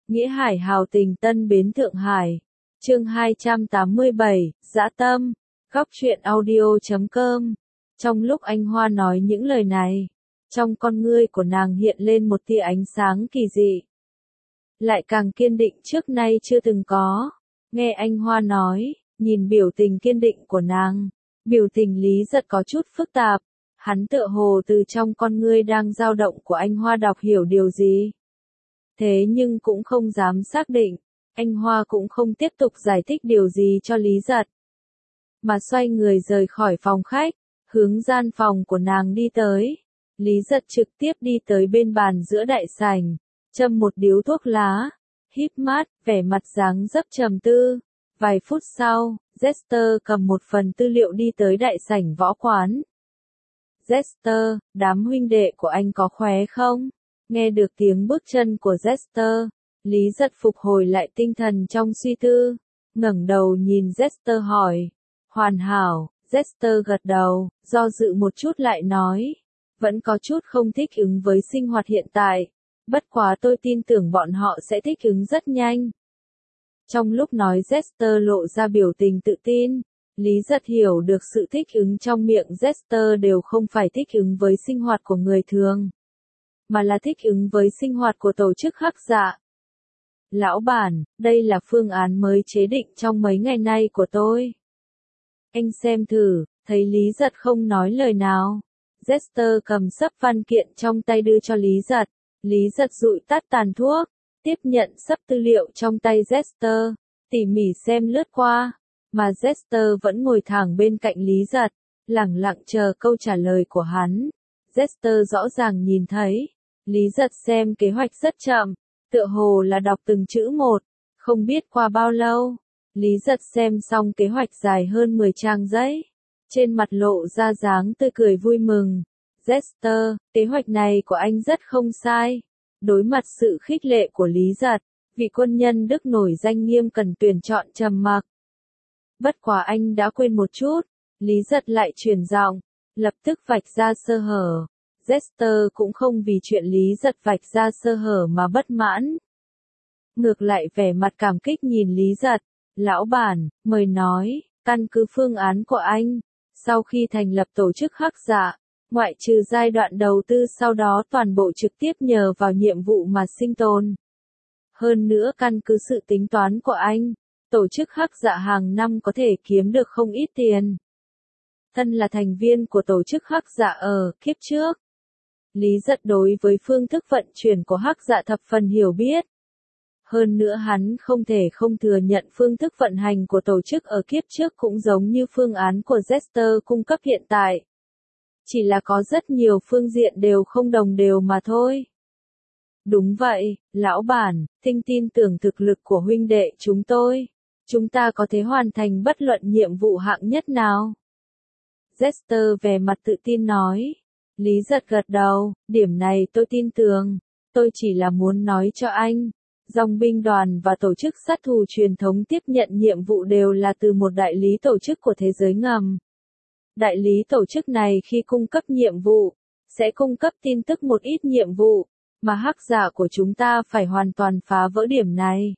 Nghĩa Hải hào tình Tân Bến Thượng Hải. Chương 287, Dã Tâm. Góc truyện audio.com. Trong lúc anh Hoa nói những lời này, trong con ngươi của nàng hiện lên một tia ánh sáng kỳ dị. Lại càng kiên định trước nay chưa từng có. Nghe anh Hoa nói, nhìn biểu tình kiên định của nàng, biểu tình Lý Giật có chút phức tạp. Hắn tựa hồ từ trong con ngươi đang dao động của anh Hoa đọc hiểu điều gì. Thế nhưng cũng không dám xác định, anh Hoa cũng không tiếp tục giải thích điều gì cho Lý Giật. Mà xoay người rời khỏi phòng khách, hướng gian phòng của nàng đi tới. Lý Giật trực tiếp đi tới bên bàn giữa đại sảnh, châm một điếu thuốc lá, híp mắt, vẻ mặt dáng dấp trầm tư. Vài phút sau, Jester cầm một phần tư liệu đi tới đại sảnh võ quán. Jester, đám huynh đệ của anh có khỏe không? Nghe được tiếng bước chân của Jester, Lý Giật phục hồi lại tinh thần trong suy tư, ngẩng đầu nhìn Jester hỏi. Hoàn hảo, Jester gật đầu, do dự một chút lại nói. Vẫn có chút không thích ứng với sinh hoạt hiện tại, bất quá tôi tin tưởng bọn họ sẽ thích ứng rất nhanh. Trong lúc nói Jester lộ ra biểu tình tự tin, Lý Giật hiểu được sự thích ứng trong miệng Jester đều không phải thích ứng với sinh hoạt của người thường, mà là thích ứng với sinh hoạt của tổ chức Hắc Dạ. Lão bản, đây là phương án mới chế định trong mấy ngày nay của tôi. Anh xem thử, thấy Lý Giật không nói lời nào. Jester cầm xấp văn kiện trong tay đưa cho Lý Giật. Lý Giật dụi tắt tàn thuốc, tiếp nhận xấp tư liệu trong tay Jester, tỉ mỉ xem lướt qua, mà Jester vẫn ngồi thẳng bên cạnh Lý Giật, lẳng lặng chờ câu trả lời của hắn. Jester rõ ràng nhìn thấy, Lý Giật xem kế hoạch rất chậm, tựa hồ là đọc từng chữ một, không biết qua bao lâu, Lý Giật xem xong kế hoạch dài hơn 10 trang giấy, trên mặt lộ ra dáng tươi cười vui mừng. Jester, kế hoạch này của anh rất không sai. Đối mặt sự khích lệ của Lý Giật, vị quân nhân Đức nổi danh nghiêm cần tuyển chọn trầm mặc. Bất quá anh đã quên một chút, Lý Giật lại chuyển giọng, lập tức vạch ra sơ hở. Jester cũng không vì chuyện Lý Giật vạch ra sơ hở mà bất mãn. Ngược lại vẻ mặt cảm kích nhìn Lý Giật, lão bản, mời nói, căn cứ phương án của anh, sau khi thành lập tổ chức Hắc Dạ, ngoại trừ giai đoạn đầu tư sau đó toàn bộ trực tiếp nhờ vào nhiệm vụ mà sinh tồn. Hơn nữa căn cứ sự tính toán của anh, tổ chức Hắc Dạ hàng năm có thể kiếm được không ít tiền. Thân là thành viên của tổ chức Hắc Dạ ở kiếp trước, Lý Giật đối với phương thức vận chuyển của Hắc Dạ thập phần hiểu biết. Hơn nữa hắn không thể không thừa nhận phương thức vận hành của tổ chức ở kiếp trước cũng giống như phương án của Jester cung cấp hiện tại. Chỉ là có rất nhiều phương diện đều không đồng đều mà thôi. Đúng vậy, lão bản, Tinh tin tưởng thực lực của huynh đệ chúng tôi. Chúng ta có thể hoàn thành bất luận nhiệm vụ hạng nhất nào. Jester vẻ mặt tự tin nói. Lý Giật gật đầu, điểm này tôi tin tưởng. Tôi chỉ là muốn nói cho anh. Dòng binh đoàn và tổ chức sát thủ truyền thống tiếp nhận nhiệm vụ đều là từ một đại lý tổ chức của thế giới ngầm. Đại lý tổ chức này khi cung cấp nhiệm vụ, sẽ cung cấp tin tức một ít nhiệm vụ, mà Hắc Dạ của chúng ta phải hoàn toàn phá vỡ điểm này.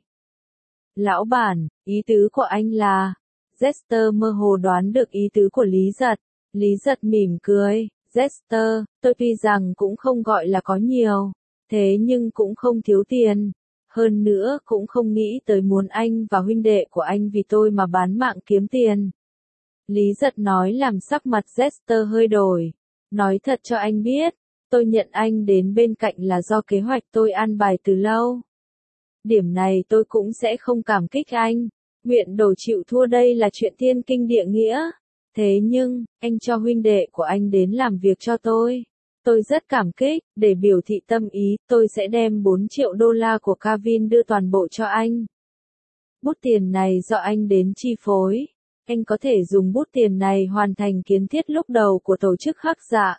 Lão bản, ý tứ của anh là, Jester mơ hồ đoán được ý tứ của Lý Giật. Lý Giật mỉm cười, Jester, tôi tuy rằng cũng không gọi là có nhiều, thế nhưng cũng không thiếu tiền. Hơn nữa cũng không nghĩ tới muốn anh và huynh đệ của anh vì tôi mà bán mạng kiếm tiền. Lý Giật nói làm sắc mặt Jester hơi đổi. Nói thật cho anh biết, tôi nhận anh đến bên cạnh là do kế hoạch tôi an bài từ lâu. Điểm này tôi cũng sẽ không cảm kích anh. Nguyện đổ chịu thua đây là chuyện thiên kinh địa nghĩa. Thế nhưng, anh cho huynh đệ của anh đến làm việc cho tôi. Tôi rất cảm kích, để biểu thị tâm ý, tôi sẽ đem 4 triệu đô la của Kavin đưa toàn bộ cho anh. Bút tiền này do anh đến chi phối. Anh có thể dùng bút tiền này hoàn thành kiến thiết lúc đầu của tổ chức Hắc Dạ.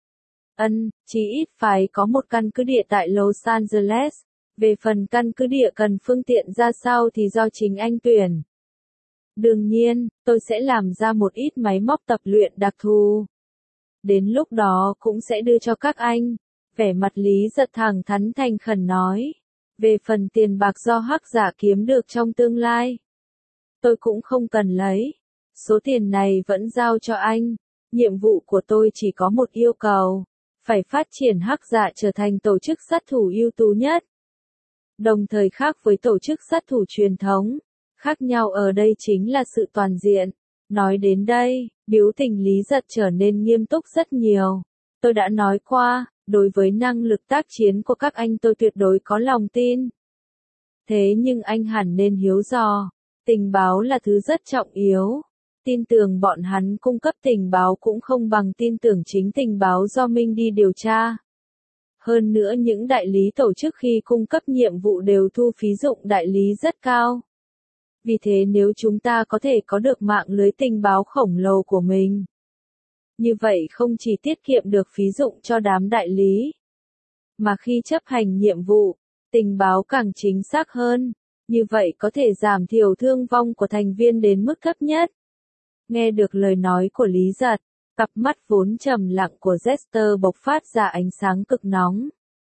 Chí ít phải có một căn cứ địa tại Los Angeles. Về phần căn cứ địa cần phương tiện ra sao thì do chính anh tuyển. Đương nhiên, tôi sẽ làm ra một ít máy móc tập luyện đặc thù. Đến lúc đó cũng sẽ đưa cho các anh. Vẻ mặt Lý Giật thẳng thắn thành khẩn nói. Về phần tiền bạc do Hắc Dạ kiếm được trong tương lai, tôi cũng không cần lấy. Số tiền này vẫn giao cho anh. Nhiệm vụ của tôi chỉ có một yêu cầu, phải phát triển Hắc Dạ trở thành tổ chức sát thủ ưu tú nhất. Đồng thời khác với tổ chức sát thủ truyền thống, khác nhau ở đây chính là sự toàn diện. Nói đến đây, biểu tình Lý Giật trở nên nghiêm túc rất nhiều. Tôi đã nói qua, đối với năng lực tác chiến của các anh tôi tuyệt đối có lòng tin. Thế nhưng anh hẳn nên hiếu dò, tình báo là thứ rất trọng yếu. Tin tưởng bọn hắn cung cấp tình báo cũng không bằng tin tưởng chính tình báo do Minh đi điều tra. Hơn nữa những đại lý tổ chức khi cung cấp nhiệm vụ đều thu phí dụng đại lý rất cao. Vì thế nếu chúng ta có thể có được mạng lưới tình báo khổng lồ của mình, như vậy không chỉ tiết kiệm được phí dụng cho đám đại lý, mà khi chấp hành nhiệm vụ, tình báo càng chính xác hơn, như vậy có thể giảm thiểu thương vong của thành viên đến mức thấp nhất. Nghe được lời nói của Lý Giật, cặp mắt vốn trầm lặng của Jester bộc phát ra ánh sáng cực nóng.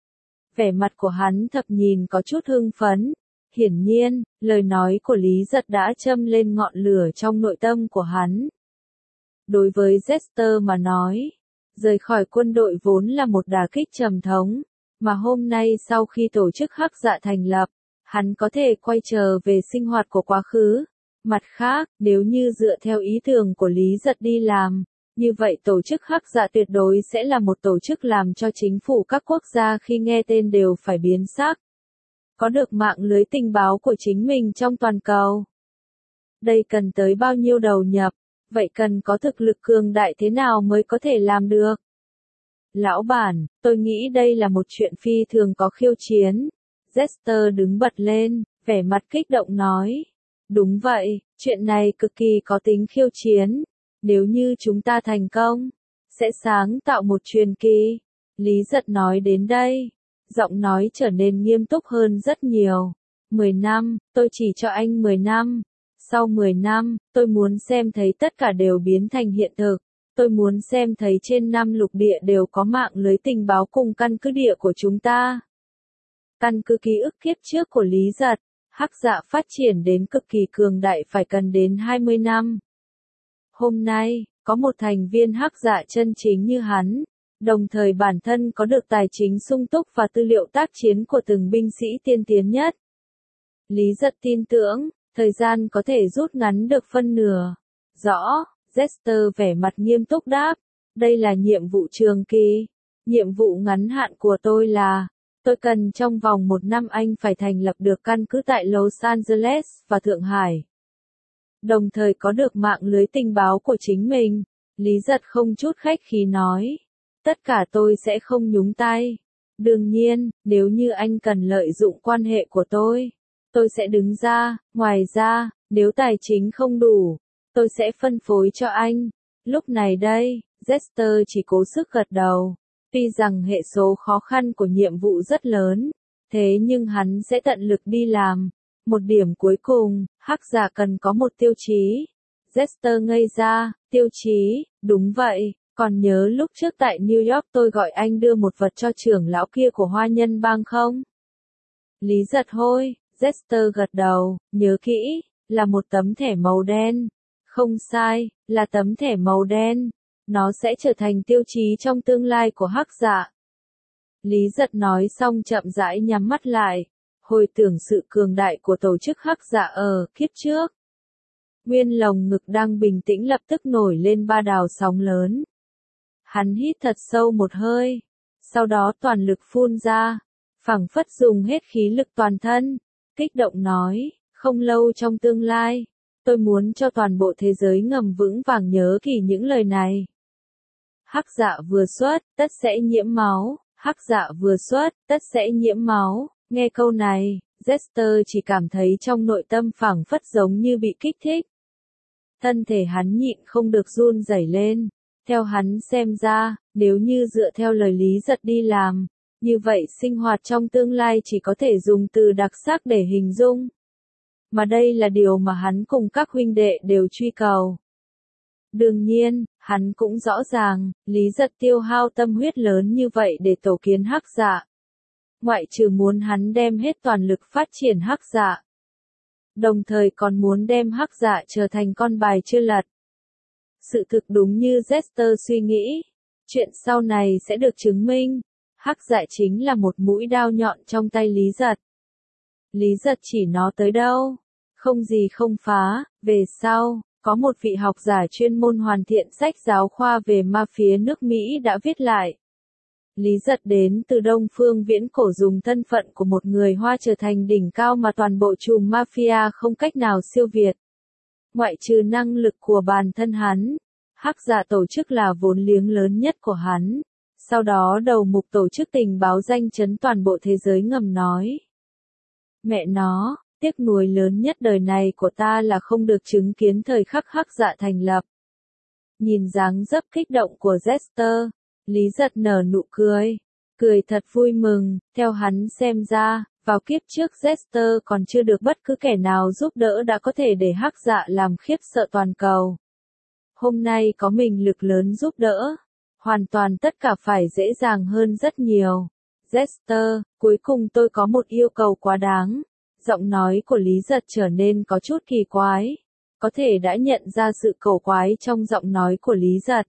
Vẻ mặt của hắn thật nhìn có chút hưng phấn. Hiển nhiên, lời nói của Lý Giật đã châm lên ngọn lửa trong nội tâm của hắn. Đối với Jester mà nói, rời khỏi quân đội vốn là một đả kích trầm thống, mà hôm nay sau khi tổ chức Hắc Dạ thành lập, hắn có thể quay trở về sinh hoạt của quá khứ. Mặt khác, nếu như dựa theo ý tưởng của Lý Giật đi làm, như vậy tổ chức Hắc Dạ tuyệt đối sẽ là một tổ chức làm cho chính phủ các quốc gia khi nghe tên đều phải biến sắc. Có được mạng lưới tình báo của chính mình trong toàn cầu. Đây cần tới bao nhiêu đầu nhập, vậy cần có thực lực cường đại thế nào mới có thể làm được? Lão bản, tôi nghĩ đây là một chuyện phi thường có khiêu chiến. Jester đứng bật lên, vẻ mặt kích động nói. Đúng vậy, chuyện này cực kỳ có tính khiêu chiến. Nếu như chúng ta thành công, sẽ sáng tạo một truyền kỳ. Lý Giật nói đến đây, giọng nói trở nên nghiêm túc hơn rất nhiều. 10 năm, tôi chỉ cho anh 10 năm. Sau 10 năm, tôi muốn xem thấy tất cả đều biến thành hiện thực. Tôi muốn xem thấy trên 5 lục địa đều có mạng lưới tình báo cùng căn cứ địa của chúng ta. Căn cứ ký ức kiếp trước của Lý Giật, Hắc Dạ phát triển đến cực kỳ cường đại phải cần đến 20 năm. Hôm nay, có một thành viên Hắc Dạ chân chính như hắn, đồng thời bản thân có được tài chính sung túc và tư liệu tác chiến của từng binh sĩ tiên tiến nhất. Lý Giật tin tưởng, thời gian có thể rút ngắn được phân nửa. Rõ, Jester vẻ mặt nghiêm túc đáp, đây là nhiệm vụ trường kỳ. Nhiệm vụ ngắn hạn của tôi là, tôi cần trong vòng 1 năm anh phải thành lập được căn cứ tại Los Angeles và Thượng Hải. Đồng thời có được mạng lưới tình báo của chính mình. Lý Giật không chút khách khí nói, tất cả tôi sẽ không nhúng tay. Đương nhiên, nếu như anh cần lợi dụng quan hệ của tôi sẽ đứng ra. Ngoài ra, nếu tài chính không đủ, tôi sẽ phân phối cho anh. Lúc này đây, Jester chỉ cố sức gật đầu. Tuy rằng hệ số khó khăn của nhiệm vụ rất lớn, thế nhưng hắn sẽ tận lực đi làm. Một điểm cuối cùng, Hắc Dạ cần có một tiêu chí. Jester ngây ra, tiêu chí, đúng vậy, còn nhớ lúc trước tại New York tôi gọi anh đưa một vật cho trưởng lão kia của Hoa Nhân Bang không? Lý Giật hôi, Jester gật đầu, nhớ kỹ, là một tấm thẻ màu đen. Không sai, là tấm thẻ màu đen. Nó sẽ trở thành tiêu chí trong tương lai của Hắc Dạ. Lý Giật nói xong chậm rãi nhắm mắt lại, hồi tưởng sự cường đại của tổ chức Hắc Dạ ở kiếp trước. Nguyên lồng ngực đang bình tĩnh lập tức nổi lên ba đào sóng lớn. Hắn hít thật sâu một hơi, sau đó toàn lực phun ra, phảng phất dùng hết khí lực toàn thân, kích động nói, không lâu trong tương lai, tôi muốn cho toàn bộ thế giới ngầm vững vàng nhớ kỹ những lời này. Hắc Dạ vừa xuất, tất sẽ nhiễm máu, Hắc Dạ vừa xuất, tất sẽ nhiễm máu. Nghe câu này, Jester chỉ cảm thấy trong nội tâm phảng phất giống như bị kích thích. Thân thể hắn nhịn không được run rẩy lên. Theo hắn xem ra, nếu như dựa theo lời Lý Giật đi làm, như vậy sinh hoạt trong tương lai chỉ có thể dùng từ đặc sắc để hình dung. Mà đây là điều mà hắn cùng các huynh đệ đều truy cầu. Đương nhiên, hắn cũng rõ ràng, Lý Giật tiêu hao tâm huyết lớn như vậy để tổ kiến Hắc Dạ. ngoại trừ muốn hắn đem hết toàn lực phát triển hắc dạ. Đồng thời còn muốn đem hắc dạ trở thành con bài chưa lật. Sự thực đúng như Jester suy nghĩ, chuyện sau này sẽ được chứng minh, hắc dạ chính là một mũi đao nhọn trong tay Lý Giật. Lý Giật chỉ nó tới đâu, không gì không phá. Về sau, có một vị học giả chuyên môn hoàn thiện sách giáo khoa về ma phía nước Mỹ đã viết lại. Lý Giật đến từ Đông Phương viễn cổ dùng thân phận của một người Hoa trở thành đỉnh cao mà toàn bộ chùm mafia không cách nào siêu việt. Ngoại trừ năng lực của bản thân hắn, hắc dạ tổ chức là vốn liếng lớn nhất của hắn. Sau đó đầu mục tổ chức tình báo danh chấn toàn bộ thế giới ngầm nói. Mẹ nó, tiếc nuối lớn nhất đời này của ta là không được chứng kiến thời khắc hắc dạ thành lập. Nhìn dáng dấp kích động của Jester, Lý Giật nở nụ cười. Cười thật vui mừng, theo hắn xem ra, vào kiếp trước Jester còn chưa được bất cứ kẻ nào giúp đỡ đã có thể để hắc dạ làm khiếp sợ toàn cầu. Hôm nay có mình lực lớn giúp đỡ, hoàn toàn tất cả phải dễ dàng hơn rất nhiều. Jester, cuối cùng tôi có một yêu cầu quá đáng. Giọng nói của Lý Giật trở nên có chút kỳ quái. Có thể đã nhận ra sự cổ quái trong giọng nói của Lý Giật.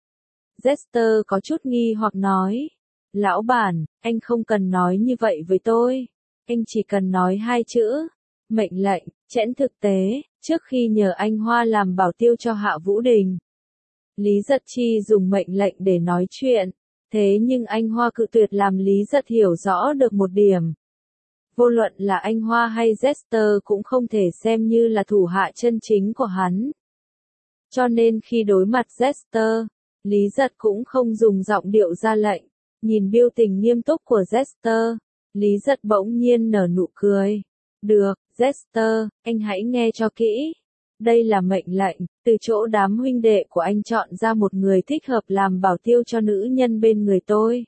Jester có chút nghi hoặc nói. Lão bản, anh không cần nói như vậy với tôi. Anh chỉ cần nói hai chữ. Mệnh lệnh. Trên thực tế, trước khi nhờ anh Hoa làm bảo tiêu cho Hạ Vũ Đình, Lý Giật chi dùng mệnh lệnh để nói chuyện. Thế nhưng anh Hoa cự tuyệt làm Lý Giật hiểu rõ được một điểm. Vô luận là anh Hoa hay Jester cũng không thể xem như là thủ hạ chân chính của hắn. Cho nên khi đối mặt Jester, Lý Giật cũng không dùng giọng điệu ra lệnh. Nhìn biểu tình nghiêm túc của Jester, Lý Giật bỗng nhiên nở nụ cười. Được, Jester, anh hãy nghe cho kỹ. Đây là mệnh lệnh, từ chỗ đám huynh đệ của anh chọn ra một người thích hợp làm bảo tiêu cho nữ nhân bên người tôi.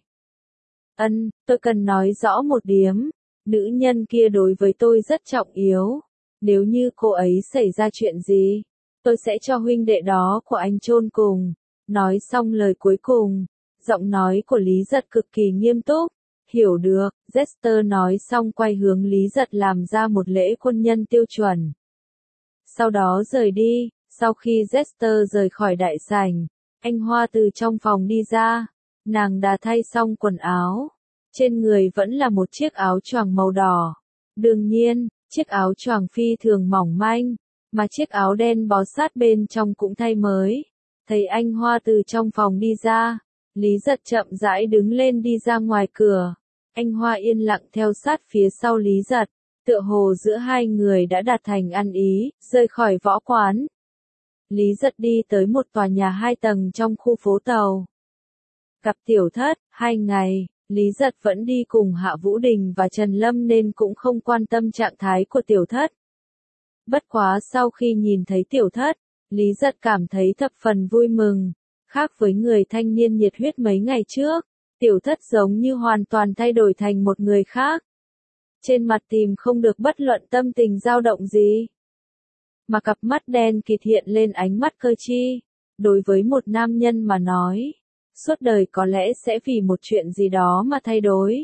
Tôi cần nói rõ một điểm. Nữ nhân kia đối với tôi rất trọng yếu. Nếu như cô ấy xảy ra chuyện gì, tôi sẽ cho huynh đệ đó của anh chôn cùng. Nói xong lời cuối cùng, giọng nói của Lý Giật cực kỳ nghiêm túc. Hiểu được, Jester nói xong quay hướng Lý Giật làm ra một lễ quân nhân tiêu chuẩn. Sau đó rời đi. Sau khi Jester rời khỏi đại sảnh, anh Hoa từ trong phòng đi ra. Nàng đã thay xong quần áo. Trên người vẫn là một chiếc áo choàng màu đỏ. Đương nhiên, chiếc áo choàng phi thường mỏng manh, mà chiếc áo đen bó sát bên trong cũng thay mới. Thấy anh Hoa từ trong phòng đi ra, Lý Giật chậm rãi đứng lên đi ra ngoài cửa. Anh Hoa yên lặng theo sát phía sau Lý Giật, tựa hồ giữa hai người đã đạt thành ăn ý, rời khỏi võ quán. Lý Giật đi tới một tòa nhà 2 tầng trong khu phố Tàu. Gặp Tiểu Thất, 2 ngày. Lý Giật vẫn đi cùng Hạ Vũ Đình và Trần Lâm nên cũng không quan tâm trạng thái của Tiểu Thất. Bất quá sau khi nhìn thấy Tiểu Thất, Lý Giật cảm thấy thập phần vui mừng. Khác với người thanh niên nhiệt huyết mấy ngày trước, Tiểu Thất giống như hoàn toàn thay đổi thành một người khác. Trên mặt tìm không được bất luận tâm tình dao động gì. Mà cặp mắt đen kịt hiện lên ánh mắt cơ tri. Đối với một nam nhân mà nói, suốt đời có lẽ sẽ vì một chuyện gì đó mà thay đổi.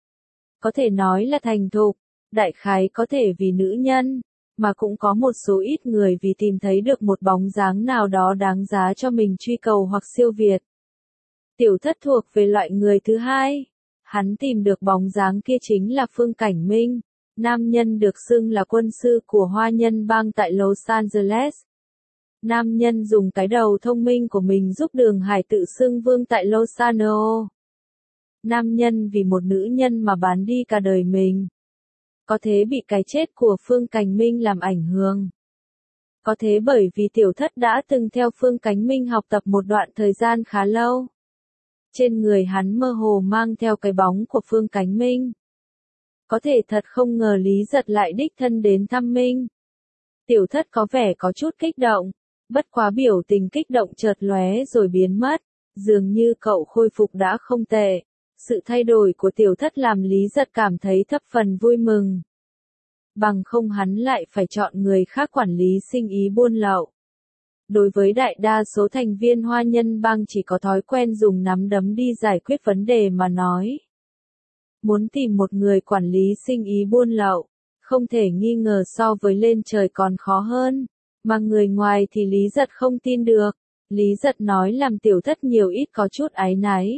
Có thể nói là thành thục, đại khái có thể vì nữ nhân, mà cũng có một số ít người vì tìm thấy được một bóng dáng nào đó đáng giá cho mình truy cầu hoặc siêu việt. Tiểu Thất thuộc về loại người thứ hai. Hắn tìm được bóng dáng kia chính là Phương Cảnh Minh, nam nhân được xưng là quân sư của Hoa Nhân Bang tại Los Angeles. Nam nhân dùng cái đầu thông minh của mình giúp Đường Hải tự xưng vương tại Los Angeles. Nam nhân vì một nữ nhân mà bán đi cả đời mình. Có thế bị cái chết của Phương Cảnh Minh làm ảnh hưởng. Có thế bởi vì Tiểu Thất đã từng theo Phương Cảnh Minh học tập một đoạn thời gian khá lâu. Trên người hắn mơ hồ mang theo cái bóng của Phương Cảnh Minh. Có thể thật không ngờ Lý Giật lại đích thân đến thăm Minh. Tiểu Thất có vẻ có chút kích động. Bất quá biểu tình kích động chợt lóe rồi biến mất. Dường như cậu khôi phục đã không tệ. Sự thay đổi của Tiểu Thất làm Lý Giật cảm thấy thập phần vui mừng. Bằng không hắn lại phải chọn người khác quản lý sinh ý buôn lậu. Đối với đại đa số thành viên Hoa Nhân Bang chỉ có thói quen dùng nắm đấm đi giải quyết vấn đề mà nói. muốn tìm một người quản lý sinh ý buôn lậu, không thể nghi ngờ so với lên trời còn khó hơn, mà người ngoài thì Lý Giật không tin được. Lý Giật nói làm Tiểu Thất nhiều ít có chút áy náy.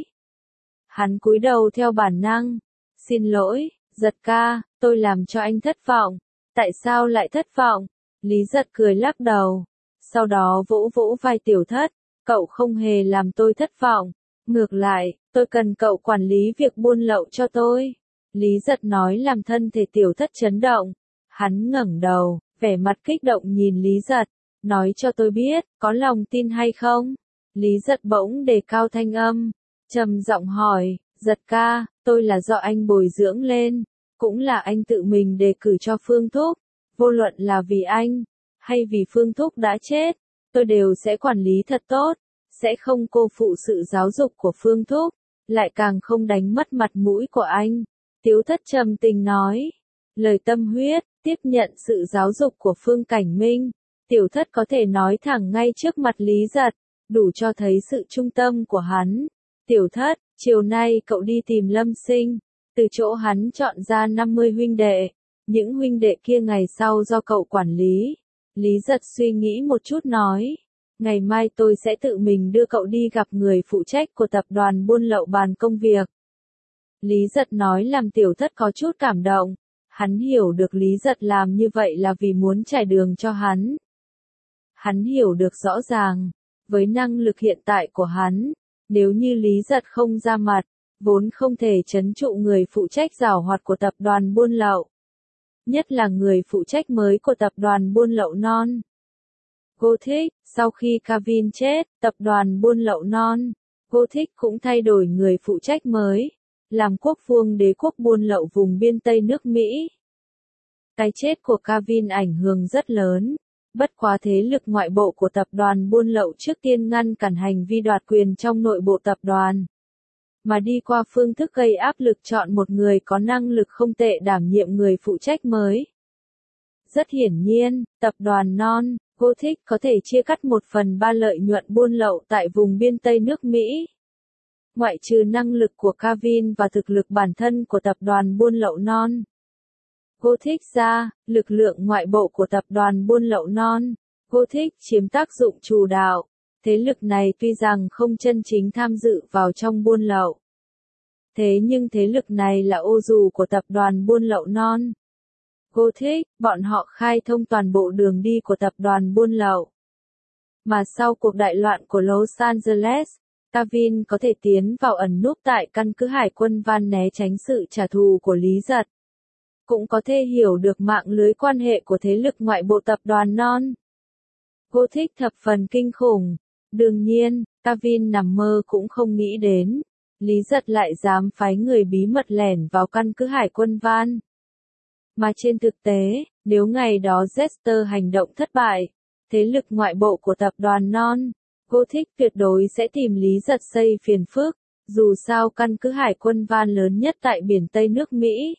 Hắn cúi đầu theo bản năng, xin lỗi, Giật ca, tôi làm cho anh thất vọng. Tại sao lại thất vọng? Lý Giật cười lắc đầu, sau đó vỗ vỗ vai Tiểu Thất, cậu không hề làm tôi thất vọng, ngược lại, tôi cần cậu quản lý việc buôn lậu cho tôi. Lý Giật nói làm thân thể Tiểu Thất chấn động, hắn ngẩng đầu, vẻ mặt kích động nhìn Lý Giật, nói cho tôi biết, có lòng tin hay không? Lý Giật bỗng đề cao thanh âm, trầm giọng hỏi, Giật ca, tôi là do anh bồi dưỡng lên, cũng là anh tự mình đề cử cho Phương Thúc, vô luận là vì anh, hay vì Phương Thúc đã chết, tôi đều sẽ quản lý thật tốt, sẽ không cô phụ sự giáo dục của Phương Thúc, lại càng không đánh mất mặt mũi của anh. Tiểu Thất trầm tình nói, lời tâm huyết, tiếp nhận sự giáo dục của Phương Cảnh Minh. Tiểu Thất có thể nói thẳng ngay trước mặt Lý Giật, đủ cho thấy sự trung tâm của hắn. Tiểu Thất, chiều nay cậu đi tìm Lâm Sinh, từ chỗ hắn chọn ra 50 huynh đệ, những huynh đệ kia ngày sau do cậu quản lý. Lý Giật suy nghĩ một chút nói, ngày mai tôi sẽ tự mình đưa cậu đi gặp người phụ trách của tập đoàn buôn lậu bàn công việc. Lý Giật nói làm Tiểu Thất có chút cảm động, hắn hiểu được Lý Giật làm như vậy là vì muốn trải đường cho hắn. Hắn hiểu được rõ ràng, với năng lực hiện tại của hắn, nếu như Lý Giật không ra mặt, vốn không thể trấn trụ người phụ trách giảo hoạt của tập đoàn buôn lậu. Nhất là người phụ trách mới của tập đoàn buôn lậu non. Gothic, sau khi Kevin chết, tập đoàn buôn lậu non, Gothic cũng thay đổi người phụ trách mới, làm quốc vương đế quốc buôn lậu vùng biên Tây nước Mỹ. Cái chết của Kevin ảnh hưởng rất lớn, bất quá thế lực ngoại bộ của tập đoàn buôn lậu trước tiên ngăn cản hành vi đoạt quyền trong nội bộ tập đoàn, mà đi qua phương thức gây áp lực chọn một người có năng lực không tệ đảm nhiệm người phụ trách mới. Rất hiển nhiên, tập đoàn non, Gothic có thể chia cắt 1/3 lợi nhuận buôn lậu tại vùng biên Tây nước Mỹ. Ngoại trừ năng lực của Kevin và thực lực bản thân của tập đoàn buôn lậu non, Gothic ra, lực lượng ngoại bộ của tập đoàn buôn lậu non, Gothic chiếm tác dụng chủ đạo. Thế lực này tuy rằng không chân chính tham dự vào trong buôn lậu, thế nhưng thế lực này là ô dù của tập đoàn buôn lậu non. Gothic, bọn họ khai thông toàn bộ đường đi của tập đoàn buôn lậu. Mà sau cuộc đại loạn của Los Angeles, Kevin có thể tiến vào ẩn núp tại căn cứ hải quân Van né tránh sự trả thù của Lý Giật. Cũng có thể hiểu được mạng lưới quan hệ của thế lực ngoại bộ tập đoàn non. Gothic thập phần kinh khủng. Đương nhiên, Kevin nằm mơ cũng không nghĩ đến, Lý Giật lại dám phái người bí mật lẻn vào căn cứ hải quân Van. Mà trên thực tế, nếu ngày đó Jester hành động thất bại, thế lực ngoại bộ của tập đoàn non, Gothic tuyệt đối sẽ tìm Lý Giật xây phiền phức, dù sao căn cứ hải quân Van lớn nhất tại biển Tây nước Mỹ.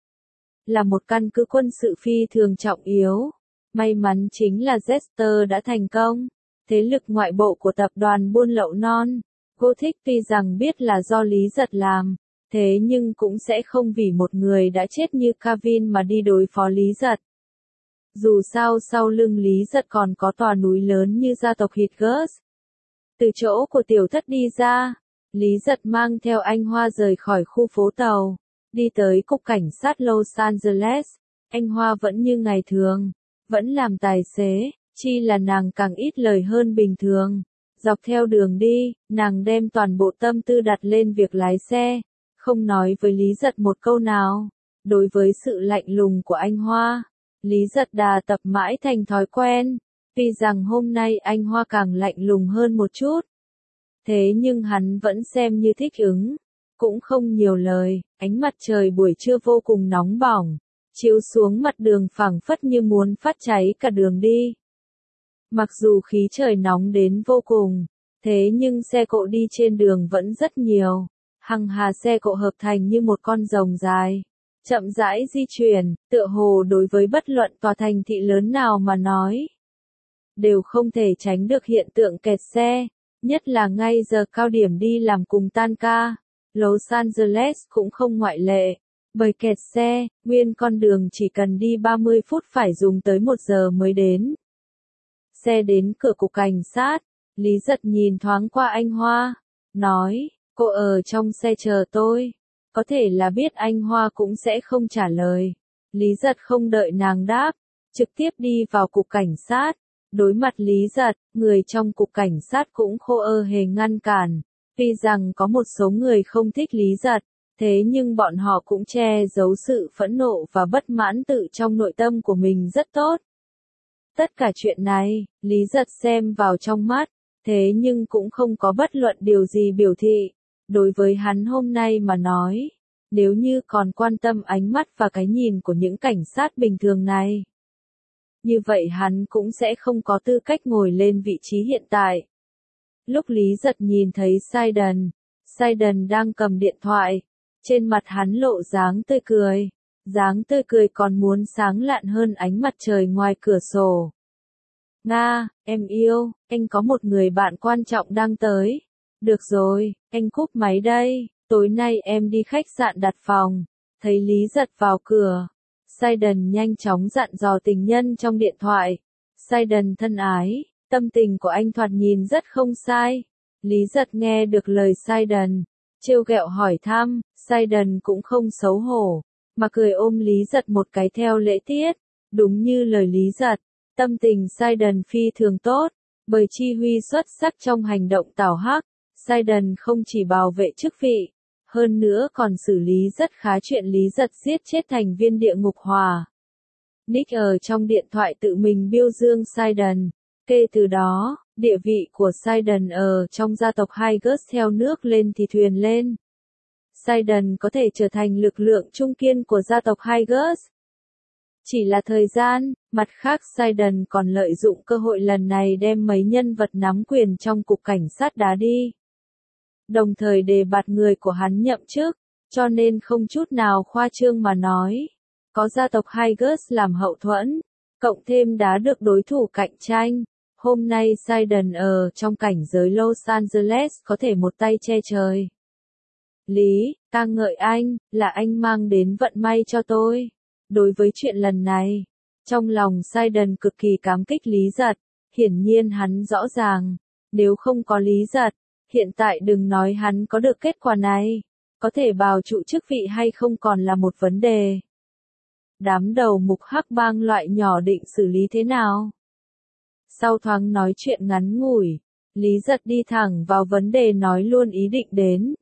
Là một căn cứ quân sự phi thường trọng yếu. May mắn chính là Jester đã thành công. Thế lực ngoại bộ của tập đoàn buôn lậu non, Gothic tuy rằng biết là do Lý Giật làm, thế nhưng cũng sẽ không vì một người đã chết như Kevin mà đi đối phó Lý Giật. Dù sao sau lưng Lý Giật còn có tòa núi lớn như gia tộc Hitgers. Từ chỗ của Tiểu Thất đi ra, Lý Giật mang theo anh Hoa rời khỏi khu phố tàu, đi tới cục cảnh sát Los Angeles. Anh Hoa vẫn như ngày thường, vẫn làm tài xế, chỉ là nàng càng ít lời hơn bình thường. Dọc theo đường đi, nàng đem toàn bộ tâm tư đặt lên việc lái xe, không nói với Lý Giật một câu nào. Đối với sự lạnh lùng của anh Hoa, Lý Giật đã tập mãi thành thói quen, tuy rằng hôm nay anh Hoa càng lạnh lùng hơn một chút. Thế nhưng hắn vẫn xem như thích ứng, cũng không nhiều lời. Ánh mặt trời buổi trưa vô cùng nóng bỏng, chiếu xuống mặt đường phảng phất như muốn phát cháy cả đường đi. Mặc dù khí trời nóng đến vô cùng, thế nhưng xe cộ đi trên đường vẫn rất nhiều. Hằng hà xe cộ hợp thành như một con rồng dài, chậm rãi di chuyển, tựa hồ đối với bất luận tòa thành thị lớn nào mà nói, đều không thể tránh được hiện tượng kẹt xe, nhất là ngay giờ cao điểm đi làm cùng tan ca. Los Angeles cũng không ngoại lệ, Bởi kẹt xe, nguyên con đường chỉ cần đi 30 phút phải dùng tới 1 giờ mới đến. Xe đến cửa cục cảnh sát, Lý Giật nhìn thoáng qua anh Hoa, nói, cô ở trong xe chờ tôi. Có thể là biết anh Hoa cũng sẽ không trả lời. Lý Giật không đợi nàng đáp, trực tiếp đi vào cục cảnh sát. Đối mặt Lý Giật, người trong cục cảnh sát cũng khô hề ngăn cản. Tuy rằng có một số người không thích Lý Giật, thế nhưng bọn họ cũng che giấu sự phẫn nộ và bất mãn tự trong nội tâm của mình rất tốt. Tất cả chuyện này, Lý Giật xem vào trong mắt, thế nhưng cũng không có bất luận điều gì biểu thị. Đối với hắn hôm nay mà nói, nếu như còn quan tâm ánh mắt và cái nhìn của những cảnh sát bình thường này, như vậy hắn cũng sẽ không có tư cách ngồi lên vị trí hiện tại. Lúc Lý Giật nhìn thấy Saidan đang cầm điện thoại, trên mặt hắn lộ dáng tươi cười. Dáng tươi cười còn muốn sáng lạn hơn ánh mặt trời ngoài cửa sổ. Nga, em yêu, anh có một người bạn quan trọng đang tới. Được rồi, anh cúp máy đây, tối nay em đi khách sạn đặt phòng. Thấy Lý Giật vào cửa, Saidan nhanh chóng dặn dò tình nhân trong điện thoại. Saidan thân ái, tâm tình của anh thoạt nhìn rất không sai. Lý Giật nghe được lời Saidan, trêu ghẹo hỏi thăm, Saidan cũng không xấu hổ, mà cười ôm Lý Giật một cái theo lễ tiết. Đúng như lời Lý Giật, tâm tình Saidan phi thường tốt, bởi chi huy xuất sắc trong hành động tảo hắc. Saidan không chỉ bảo vệ chức vị, hơn nữa còn xử lý rất khá chuyện Lý Giật giết chết thành viên địa ngục hỏa. Nick ở trong điện thoại tự mình biểu dương Saidan. Kể từ đó, địa vị của Saidan ở trong gia tộc Highgust theo nước lên thì thuyền lên. Saidan có thể trở thành lực lượng trung kiên của gia tộc Highgust. Chỉ là thời gian, mặt khác Saidan còn lợi dụng cơ hội lần này đem mấy nhân vật nắm quyền trong cục cảnh sát đá đi. Đồng thời đề bạt người của hắn nhậm chức, cho nên không chút nào khoa trương mà nói. Có gia tộc Highgust làm hậu thuẫn, cộng thêm đá được đối thủ cạnh tranh. Hôm nay Saidan ở trong cảnh giới Los Angeles có thể một tay che trời. Lý, ca ngợi anh, là anh mang đến vận may cho tôi. Đối với chuyện lần này, trong lòng Saidan cực kỳ cảm kích Lý Giật. Hiển nhiên hắn rõ ràng, nếu không có Lý Giật, hiện tại đừng nói hắn có được kết quả này, có thể bào trụ chức vị hay không còn là một vấn đề. Đám đầu mục hắc bang loại nhỏ định xử lý thế nào? Sau thoáng nói chuyện ngắn ngủi, Lý Giật đi thẳng vào vấn đề nói luôn ý định đến.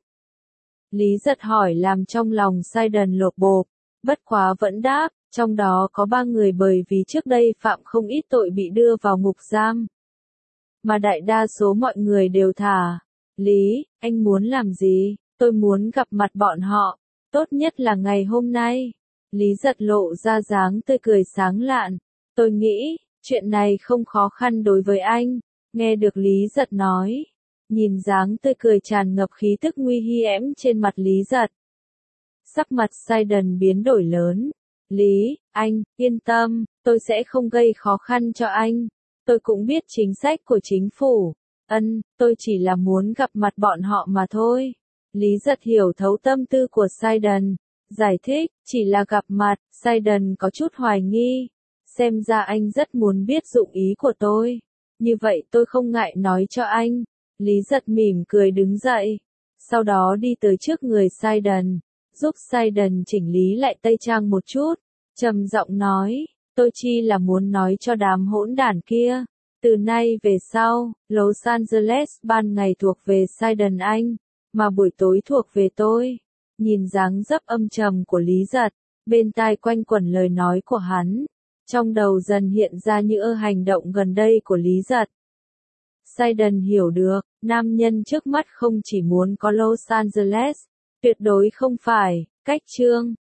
Lý Giật hỏi làm trong lòng Saidan lột bột, bất quá vẫn đáp, trong đó có 3 người bởi vì trước đây phạm không ít tội bị đưa vào ngục giam. Mà đại đa số mọi người đều thả. Lý, anh muốn làm gì? Tôi muốn gặp mặt bọn họ, tốt nhất là ngày hôm nay. Lý Giật lộ ra dáng tươi cười sáng lạn. Tôi nghĩ, chuyện này không khó khăn đối với anh. Nghe được Lý Giật nói, nhìn dáng tươi cười tràn ngập khí tức nguy hiểm trên mặt Lý Giật. Sắc mặt Saidan biến đổi lớn. Lý, anh, yên tâm, tôi sẽ không gây khó khăn cho anh. Tôi cũng biết chính sách của chính phủ. Tôi chỉ là muốn gặp mặt bọn họ mà thôi. Lý Giật hiểu thấu tâm tư của Saidan. Giải thích, chỉ là gặp mặt. Saidan có chút hoài nghi. Xem ra anh rất muốn biết dụng ý của tôi. Như vậy tôi không ngại nói cho anh. Lý Giật mỉm cười đứng dậy. Sau đó đi tới trước người Saidan, giúp Saidan chỉnh lý lại tây trang một chút. Trầm giọng nói, tôi chỉ là muốn nói cho đám hỗn đản kia. Từ nay về sau, Los Angeles ban ngày thuộc về Saidan anh, mà buổi tối thuộc về tôi. Nhìn dáng dấp âm trầm của Lý Giật, bên tai quanh quẩn lời nói của hắn. Trong đầu dần hiện ra những hành động gần đây của Lý Giật. Saidan hiểu được, nam nhân trước mắt không chỉ muốn có Los Angeles, tuyệt đối không phải, cách chương.